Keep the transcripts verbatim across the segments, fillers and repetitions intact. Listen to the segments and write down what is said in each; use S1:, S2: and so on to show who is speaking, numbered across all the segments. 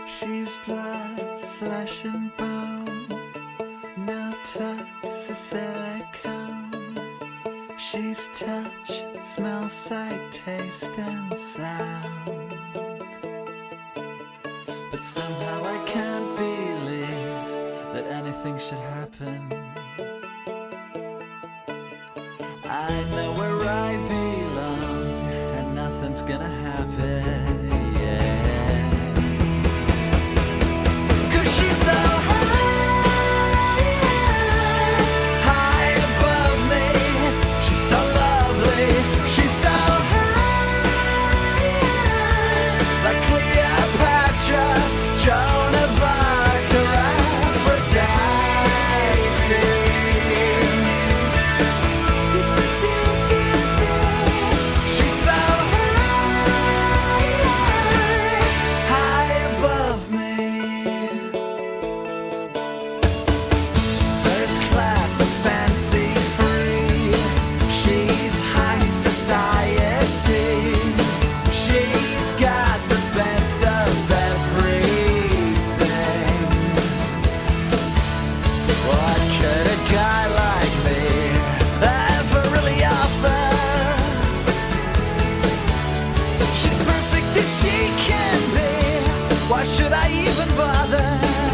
S1: She's blood, flesh and bone, no toes or silicone. She's touch, smell, sight, taste and sound. But somehow I can't believe that anything should happen. I know where I belong and nothing's gonna happen. Why should I even bother?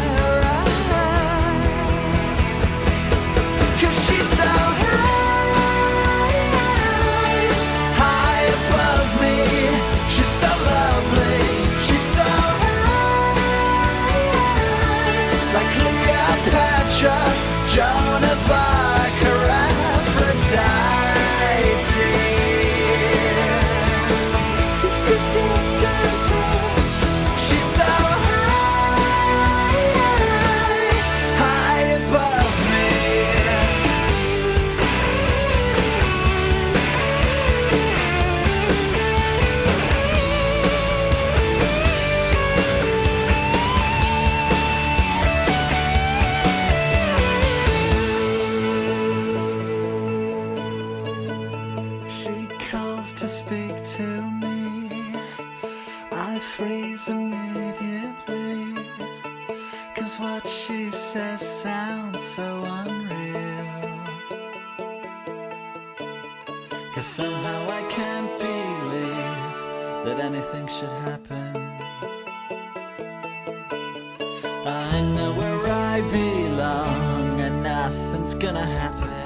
S1: Cause she's so high, high above me. She's so lovely. She's so high, like Cleopatra, Joan of Arc, or Aphrodite. To speak to me, I freeze immediately, cause what she says sounds so unreal. Cause somehow I can't believe that anything should happen. I know where I belong and nothing's gonna happen.